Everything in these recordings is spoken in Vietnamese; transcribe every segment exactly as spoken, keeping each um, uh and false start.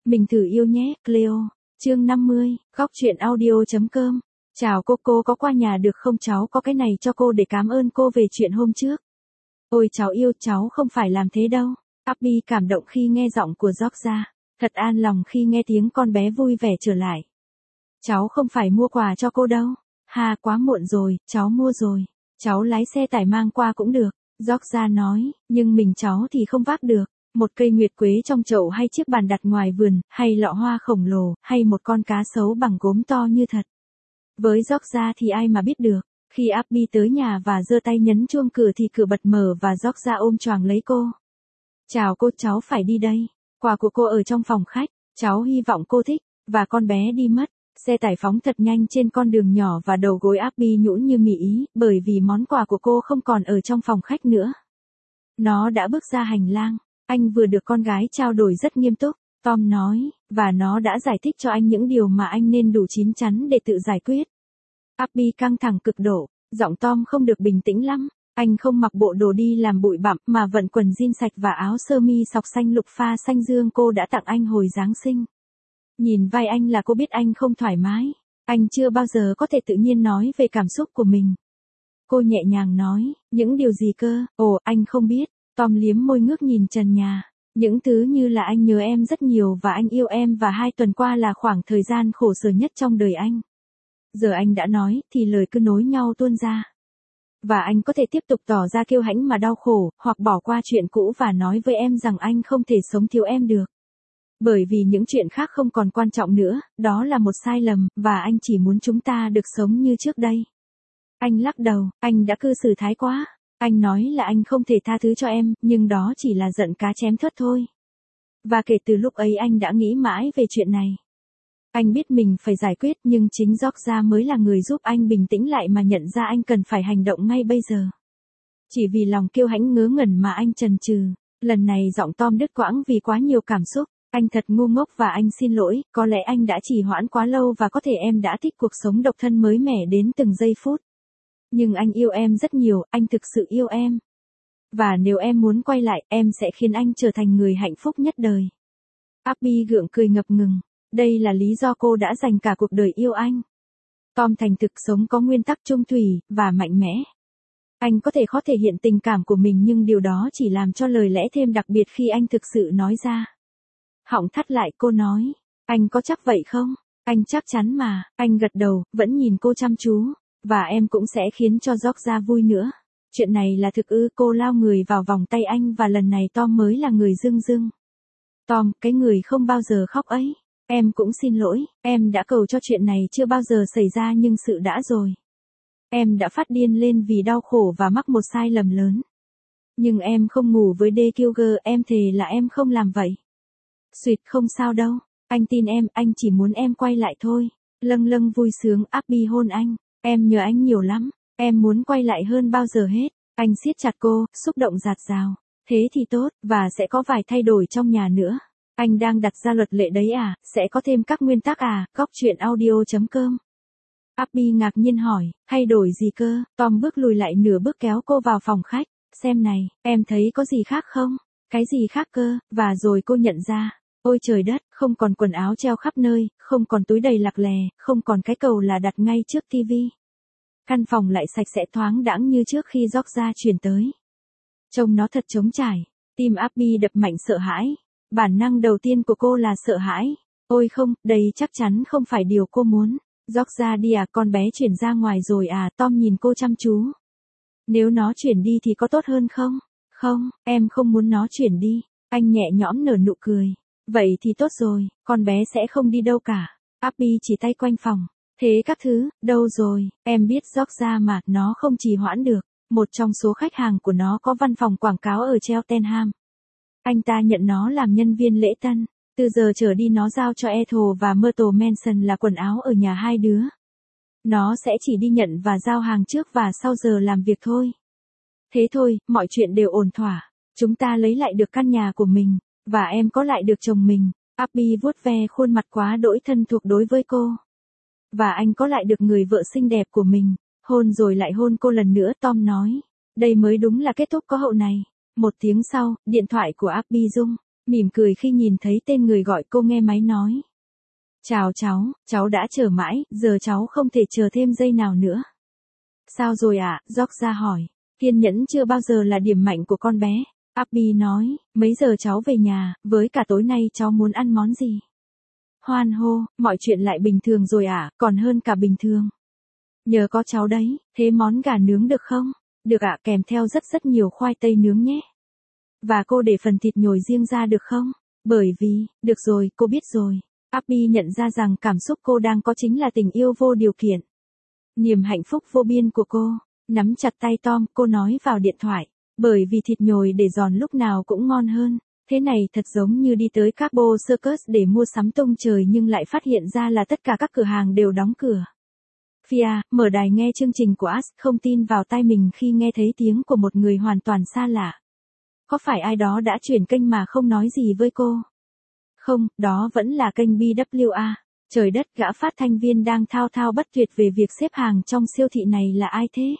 Mình thử yêu nhé, Cleo. Chương năm mươi, góc truyện audio.com. Chào cô, cô có qua nhà được không, cháu có cái này cho cô để cảm ơn cô về chuyện hôm trước. Ôi cháu yêu, cháu không phải làm thế đâu. Abby cảm động khi nghe giọng của Georgia, thật an lòng khi nghe tiếng con bé vui vẻ trở lại. Cháu không phải mua quà cho cô đâu. Ha, quá muộn rồi, cháu mua rồi. Cháu lái xe tải mang qua cũng được, Georgia nói, nhưng mình cháu thì không vác được. Một cây nguyệt quế trong chậu hay chiếc bàn đặt ngoài vườn, hay lọ hoa khổng lồ, hay một con cá sấu bằng gốm to như thật. Với Georgia thì ai mà biết được. Khi Abby tới nhà và giơ tay nhấn chuông cửa thì cửa bật mở và Georgia ôm choàng lấy cô. Chào cô, cháu phải đi đây. Quà của cô ở trong phòng khách, cháu hy vọng cô thích. Và con bé đi mất. Xe tải phóng thật nhanh trên con đường nhỏ và đầu gối Abby nhũn như mị ý, bởi vì món quà của cô không còn ở trong phòng khách nữa. Nó đã bước ra hành lang. Anh vừa được con gái trao đổi rất nghiêm túc, Tom nói, và nó đã giải thích cho anh những điều mà anh nên đủ chín chắn để tự giải quyết. Abby căng thẳng cực độ, giọng Tom không được bình tĩnh lắm. Anh không mặc bộ đồ đi làm bụi bặm mà vận quần jean sạch và áo sơ mi sọc xanh lục pha xanh dương cô đã tặng anh hồi Giáng sinh. Nhìn vai anh là cô biết anh không thoải mái. Anh chưa bao giờ có thể tự nhiên nói về cảm xúc của mình. Cô nhẹ nhàng nói, những điều gì cơ? Ồ, anh không biết. Tom liếm môi ngước nhìn trần nhà. Những thứ như là anh nhớ em rất nhiều và anh yêu em và hai tuần qua là khoảng thời gian khổ sở nhất trong đời anh. Giờ anh đã nói thì lời cứ nối nhau tuôn ra. Và anh có thể tiếp tục tỏ ra kiêu hãnh mà đau khổ, hoặc bỏ qua chuyện cũ và nói với em rằng anh không thể sống thiếu em được. Bởi vì những chuyện khác không còn quan trọng nữa, đó là một sai lầm, và anh chỉ muốn chúng ta được sống như trước đây. Anh lắc đầu, anh đã cư xử thái quá. Anh nói là anh không thể tha thứ cho em, nhưng đó chỉ là giận cá chém thớt thôi. Và kể từ lúc ấy anh đã nghĩ mãi về chuyện này. Anh biết mình phải giải quyết, nhưng chính Georgia mới là người giúp anh bình tĩnh lại mà nhận ra anh cần phải hành động ngay bây giờ. Chỉ vì lòng kiêu hãnh ngớ ngẩn mà anh chần chừ. Lần này giọng Tom đứt quãng vì quá nhiều cảm xúc. Anh thật ngu ngốc và anh xin lỗi, có lẽ anh đã trì hoãn quá lâu và có thể em đã thích cuộc sống độc thân mới mẻ đến từng giây phút. Nhưng anh yêu em rất nhiều, anh thực sự yêu em. Và nếu em muốn quay lại, em sẽ khiến anh trở thành người hạnh phúc nhất đời. Abby gượng cười ngập ngừng. Đây là lý do cô đã dành cả cuộc đời yêu anh. Tom thành thực sống có nguyên tắc trung thủy, và mạnh mẽ. Anh có thể khó thể hiện tình cảm của mình nhưng điều đó chỉ làm cho lời lẽ thêm đặc biệt khi anh thực sự nói ra. Họng thắt lại cô nói. Anh có chắc vậy không? Anh chắc chắn mà, anh gật đầu, vẫn nhìn cô chăm chú. Và em cũng sẽ khiến cho Georgia vui nữa. Chuyện này là thực ư? Cô lao người vào vòng tay anh và lần này Tom mới là người dưng dưng. Tom, cái người không bao giờ khóc ấy. Em cũng xin lỗi, em đã cầu cho chuyện này chưa bao giờ xảy ra nhưng sự đã rồi. Em đã phát điên lên vì đau khổ và mắc một sai lầm lớn. Nhưng em không ngủ với D. Kilger, em thề là em không làm vậy. Xuyệt, không sao đâu, anh tin em, anh chỉ muốn em quay lại thôi. Lâng lâng vui sướng, Abby hôn anh. Em nhớ anh nhiều lắm, em muốn quay lại hơn bao giờ hết. Anh siết chặt cô, xúc động dạt dào. Thế thì tốt, và sẽ có vài thay đổi trong nhà nữa. Anh đang đặt ra luật lệ đấy à, sẽ có thêm các nguyên tắc à, góc truyện audio.com. Abby ngạc nhiên hỏi, thay đổi gì cơ? Tom bước lùi lại nửa bước kéo cô vào phòng khách. Xem này, em thấy có gì khác không? Cái gì khác cơ? Và rồi cô nhận ra. Ôi trời đất, không còn quần áo treo khắp nơi, không còn túi đầy lặc lè, không còn cái cầu là đặt ngay trước tivi. Căn phòng lại sạch sẽ thoáng đãng như trước khi Georgia chuyển tới. Trông nó thật trống trải. Tim Abby đập mạnh sợ hãi. Bản năng đầu tiên của cô là sợ hãi. Ôi không, đây chắc chắn không phải điều cô muốn. Georgia đi à, con bé chuyển ra ngoài rồi à? Tom nhìn cô chăm chú. Nếu nó chuyển đi thì có tốt hơn không? Không, em không muốn nó chuyển đi. Anh nhẹ nhõm nở nụ cười. Vậy thì tốt rồi, con bé sẽ không đi đâu cả. Abby chỉ tay quanh phòng. Thế các thứ, đâu rồi, em biết Georgia mà, nó không trì hoãn được. Một trong số khách hàng của nó có văn phòng quảng cáo ở Cheltenham. Anh ta nhận nó làm nhân viên lễ tân. Từ giờ trở đi nó giao cho Ethel và Myrtle Manson là quần áo ở nhà hai đứa. Nó sẽ chỉ đi nhận và giao hàng trước và sau giờ làm việc thôi. Thế thôi, mọi chuyện đều ổn thỏa. Chúng ta lấy lại được căn nhà của mình. Và em có lại được chồng mình. Abby vuốt ve khuôn mặt quá đỗi thân thuộc đối với cô. Và anh có lại được người vợ xinh đẹp của mình. Hôn rồi lại hôn cô lần nữa, Tom nói. Đây mới đúng là kết thúc có hậu này. Một tiếng sau, điện thoại của Abby rung. Mỉm cười khi nhìn thấy tên người gọi cô nghe máy nói. Chào cháu, cháu đã chờ mãi, giờ cháu không thể chờ thêm giây nào nữa. Sao rồi ạ, à? Georgia hỏi. Kiên nhẫn chưa bao giờ là điểm mạnh của con bé. Abby nói, mấy giờ cháu về nhà, với cả tối nay cháu muốn ăn món gì? Hoan hô, mọi chuyện lại bình thường rồi ạ, à, còn hơn cả bình thường. Nhờ có cháu đấy, thế món gà nướng được không? Được ạ, à, kèm theo rất rất nhiều khoai tây nướng nhé. Và cô để phần thịt nhồi riêng ra được không? Bởi vì, được rồi, cô biết rồi. Abby nhận ra rằng cảm xúc cô đang có chính là tình yêu vô điều kiện. Niềm hạnh phúc vô biên của cô. Nắm chặt tay Tom, cô nói vào điện thoại. Bởi vì thịt nhồi để giòn lúc nào cũng ngon hơn. Thế này thật giống như đi tới Carbo Circus để mua sắm tung trời nhưng lại phát hiện ra là tất cả các cửa hàng đều đóng cửa. Fia, mở đài nghe chương trình của Ash, không tin vào tai mình khi nghe thấy tiếng của một người hoàn toàn xa lạ. Có phải ai đó đã chuyển kênh mà không nói gì với cô? Không, đó vẫn là kênh bê vê a. Trời đất, gã phát thanh viên đang thao thao bất tuyệt về việc xếp hàng trong siêu thị này là ai thế?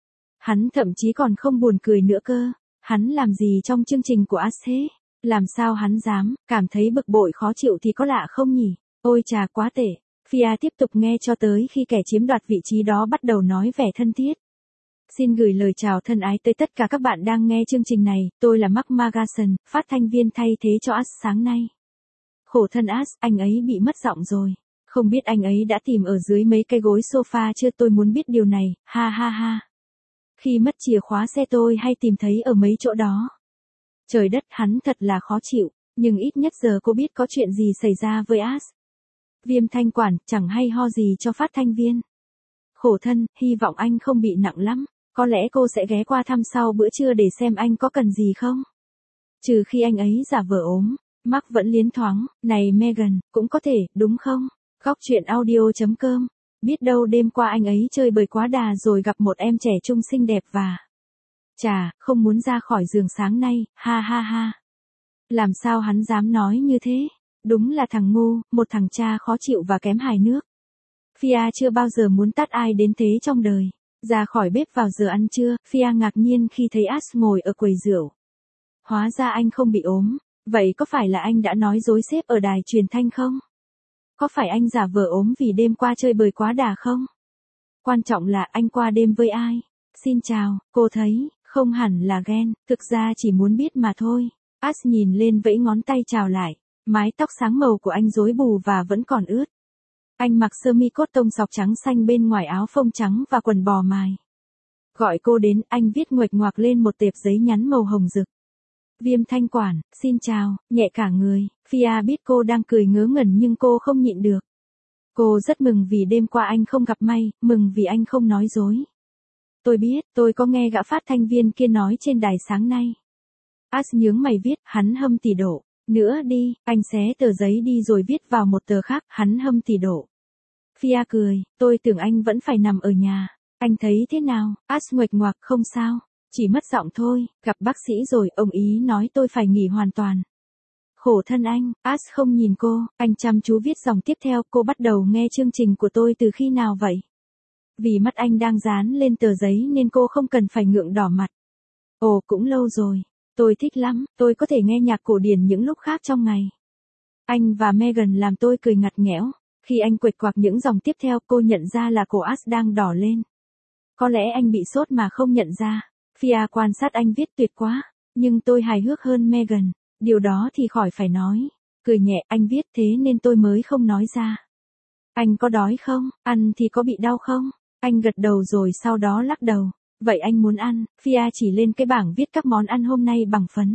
Hắn thậm chí còn không buồn cười nữa cơ. Hắn làm gì trong chương trình của Ash thế? Làm sao hắn dám, cảm thấy bực bội khó chịu thì có lạ không nhỉ? Ôi chà quá tệ. Fia tiếp tục nghe cho tới khi kẻ chiếm đoạt vị trí đó bắt đầu nói vẻ thân thiết. Xin gửi lời chào thân ái tới tất cả các bạn đang nghe chương trình này, tôi là Mark Magason, phát thanh viên thay thế cho Ash sáng nay. Khổ thân Ash, anh ấy bị mất giọng rồi. Không biết anh ấy đã tìm ở dưới mấy cái gối sofa chưa, tôi muốn biết điều này, ha ha ha. Khi mất chìa khóa xe tôi hay tìm thấy ở mấy chỗ đó. Trời đất, hắn thật là khó chịu, nhưng ít nhất giờ cô biết có chuyện gì xảy ra với Ash. Viêm thanh quản, chẳng hay ho gì cho phát thanh viên. Khổ thân, hy vọng anh không bị nặng lắm. Có lẽ cô sẽ ghé qua thăm sau bữa trưa để xem anh có cần gì không. Trừ khi anh ấy giả vờ ốm. Mark vẫn liến thoáng, này Megan, cũng có thể, đúng không? Góc chuyện audio chấm com. Biết đâu đêm qua anh ấy chơi bời quá đà rồi gặp một em trẻ trung xinh đẹp và... Chà, không muốn ra khỏi giường sáng nay, ha ha ha. Làm sao hắn dám nói như thế? Đúng là thằng ngu, một thằng cha khó chịu và kém hài nước. Fia chưa bao giờ muốn tát ai đến thế trong đời. Ra khỏi bếp vào giờ ăn trưa, Fia ngạc nhiên khi thấy Ash ngồi ở quầy rượu. Hóa ra anh không bị ốm. Vậy có phải là anh đã nói dối sếp ở đài truyền thanh không? Có phải anh giả vờ ốm vì đêm qua chơi bời quá đà không? Quan trọng là anh qua đêm với ai? Xin chào, cô thấy, không hẳn là ghen, thực ra chỉ muốn biết mà thôi. Ash nhìn lên vẫy ngón tay chào lại. Mái tóc sáng màu của anh rối bù và vẫn còn ướt. Anh mặc sơ mi cốt tông sọc trắng xanh bên ngoài áo phông trắng và quần bò mài. Gọi cô đến, anh viết nguệch ngoạc lên một tệp giấy nhắn màu hồng rực. Viêm thanh quản, xin chào, nhẹ cả người. Fia biết cô đang cười ngớ ngẩn nhưng cô không nhịn được. Cô rất mừng vì đêm qua anh không gặp may, mừng vì anh không nói dối. Tôi biết, tôi có nghe gã phát thanh viên kia nói trên đài sáng nay. Ash nhướng mày viết, hắn hâm tỷ độ. Nữa đi, anh xé tờ giấy đi rồi viết vào một tờ khác, hắn hâm tỷ độ. Fia cười, tôi tưởng anh vẫn phải nằm ở nhà. Anh thấy thế nào? Ash nguệch ngoạc, không sao. Chỉ mất giọng thôi, gặp bác sĩ rồi, ông ý nói tôi phải nghỉ hoàn toàn. Khổ thân anh, Ash không nhìn cô, anh chăm chú viết dòng tiếp theo, cô bắt đầu nghe chương trình của tôi từ khi nào vậy? Vì mắt anh đang dán lên tờ giấy nên cô không cần phải ngượng đỏ mặt. Ồ, cũng lâu rồi. Tôi thích lắm, tôi có thể nghe nhạc cổ điển những lúc khác trong ngày. Anh và Megan làm tôi cười ngặt nghẽo. Khi anh quệt quạc những dòng tiếp theo, cô nhận ra là cổ Ash đang đỏ lên. Có lẽ anh bị sốt mà không nhận ra. Fia quan sát anh viết tuyệt quá, nhưng tôi hài hước hơn Megan. Điều đó thì khỏi phải nói. Cười nhẹ, anh viết thế nên tôi mới không nói ra. Anh có đói không? Ăn thì có bị đau không? Anh gật đầu rồi sau đó lắc đầu. Vậy anh muốn ăn? Fia chỉ lên cái bảng viết các món ăn hôm nay bằng phấn.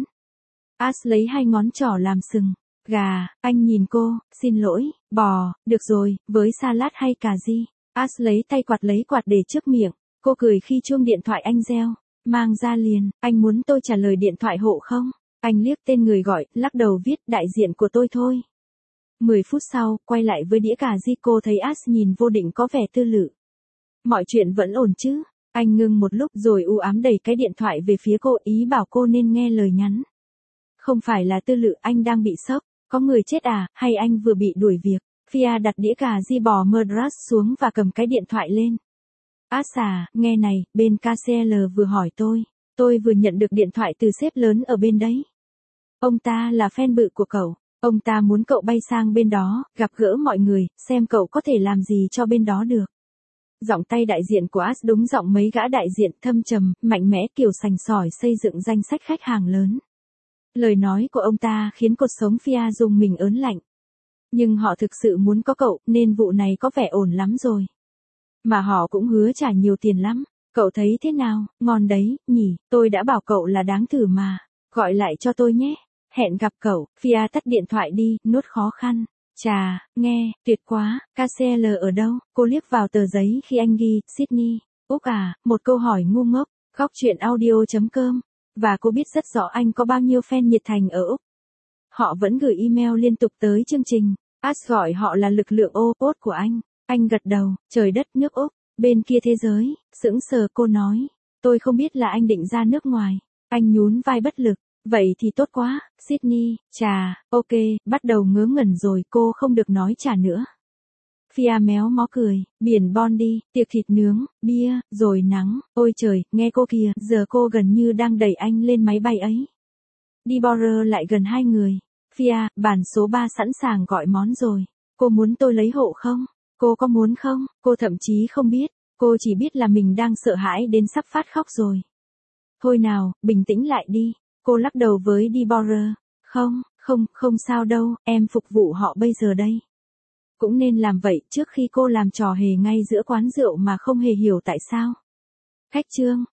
Ash lấy hai ngón trỏ làm sừng. Gà, anh nhìn cô, xin lỗi, bò, được rồi, với salad hay cà ri. Ash lấy tay quạt lấy quạt để trước miệng. Cô cười khi chuông điện thoại anh reo. Mang ra liền, anh muốn tôi trả lời điện thoại hộ không? Anh liếc tên người gọi, lắc đầu viết đại diện của tôi thôi. Mười phút sau, quay lại với đĩa cà ri, cô thấy Ash nhìn vô định có vẻ tư lự. Mọi chuyện vẫn ổn chứ? Anh ngưng một lúc rồi u ám đẩy cái điện thoại về phía cô, ý bảo cô nên nghe lời nhắn. Không phải là tư lự, anh đang bị sốc. Có người chết à, hay anh vừa bị đuổi việc? Fia đặt đĩa cà ri bò Madras xuống và cầm cái điện thoại lên. Ash à, nghe này, bên ca xê lờ vừa hỏi tôi. Tôi vừa nhận được điện thoại từ sếp lớn ở bên đấy. Ông ta là fan bự của cậu. Ông ta muốn cậu bay sang bên đó, gặp gỡ mọi người, xem cậu có thể làm gì cho bên đó được. Giọng tay đại diện của As đúng giọng mấy gã đại diện thâm trầm, mạnh mẽ kiểu sành sỏi xây dựng danh sách khách hàng lớn. Lời nói của ông ta khiến cột sống Fia rung mình ớn lạnh. Nhưng họ thực sự muốn có cậu, nên vụ này có vẻ ổn lắm rồi. Mà họ cũng hứa trả nhiều tiền lắm. Cậu thấy thế nào, ngon đấy, nhỉ, tôi đã bảo cậu là đáng thử mà. Gọi lại cho tôi nhé. Hẹn gặp cậu. Fia tắt điện thoại đi, nốt khó khăn. Chà, nghe, tuyệt quá, ca xê lờ ở đâu? Cô liếc vào tờ giấy khi anh ghi, Sydney. Úc à, một câu hỏi ngu ngốc. Góc chuyện audio chấm com. Và cô biết rất rõ anh có bao nhiêu fan nhiệt thành ở Úc. Họ vẫn gửi email liên tục tới chương trình. As gọi họ là lực lượng ô pốt của anh. Anh gật đầu, trời đất nước Úc. Bên kia thế giới, sững sờ cô nói. Tôi không biết là anh định ra nước ngoài. Anh nhún vai bất lực. Vậy thì tốt quá, Sydney, chà, ok, bắt đầu ngớ ngẩn rồi cô không được nói chà nữa. Fia méo mó cười, biển Bondi, tiệc thịt nướng, bia, rồi nắng, ôi trời, nghe cô kìa, giờ cô gần như đang đẩy anh lên máy bay ấy. Deborah lại gần hai người. Fia, bản số ba sẵn sàng gọi món rồi. Cô muốn tôi lấy hộ không? Cô có muốn không? Cô thậm chí không biết. Cô chỉ biết là mình đang sợ hãi đến sắp phát khóc rồi. Thôi nào, bình tĩnh lại đi. Cô lắc đầu với Deborah. Không, không, không sao đâu, em phục vụ họ bây giờ đây. Cũng nên làm vậy trước khi cô làm trò hề ngay giữa quán rượu mà không hề hiểu tại sao. Khách trương,